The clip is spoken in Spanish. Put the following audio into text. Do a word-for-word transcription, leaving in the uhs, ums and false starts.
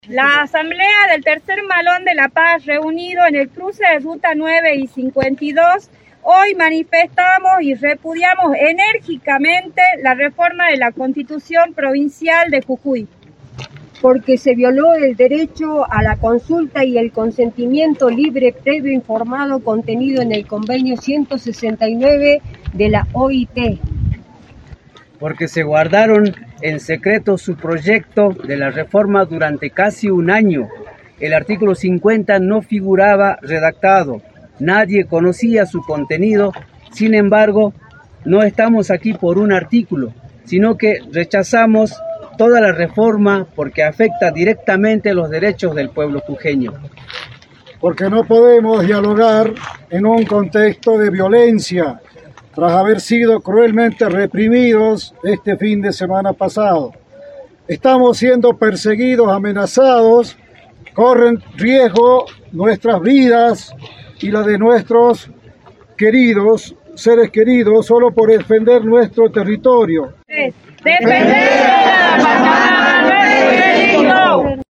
La Asamblea del Tercer Malón de La Paz, reunido en el cruce de Ruta nueve y cincuenta y dos, hoy manifestamos y repudiamos enérgicamente la reforma de la Constitución Provincial de Jujuy. Porque se violó el derecho a la consulta y el consentimiento libre, previo, informado, contenido en el convenio ciento sesenta y nueve de la O I T. Porque se guardaron en secreto su proyecto de la reforma durante casi un año. El artículo cincuenta no figuraba redactado, nadie conocía su contenido. Sin embargo, no estamos aquí por un artículo, sino que rechazamos toda la reforma porque afecta directamente los derechos del pueblo jujeño. Porque no podemos dialogar en un contexto de violencia, tras haber sido cruelmente reprimidos este fin de semana pasado. Estamos siendo perseguidos, amenazados, corren riesgo nuestras vidas y la de nuestros queridos, seres queridos, solo por defender nuestro territorio. Defender la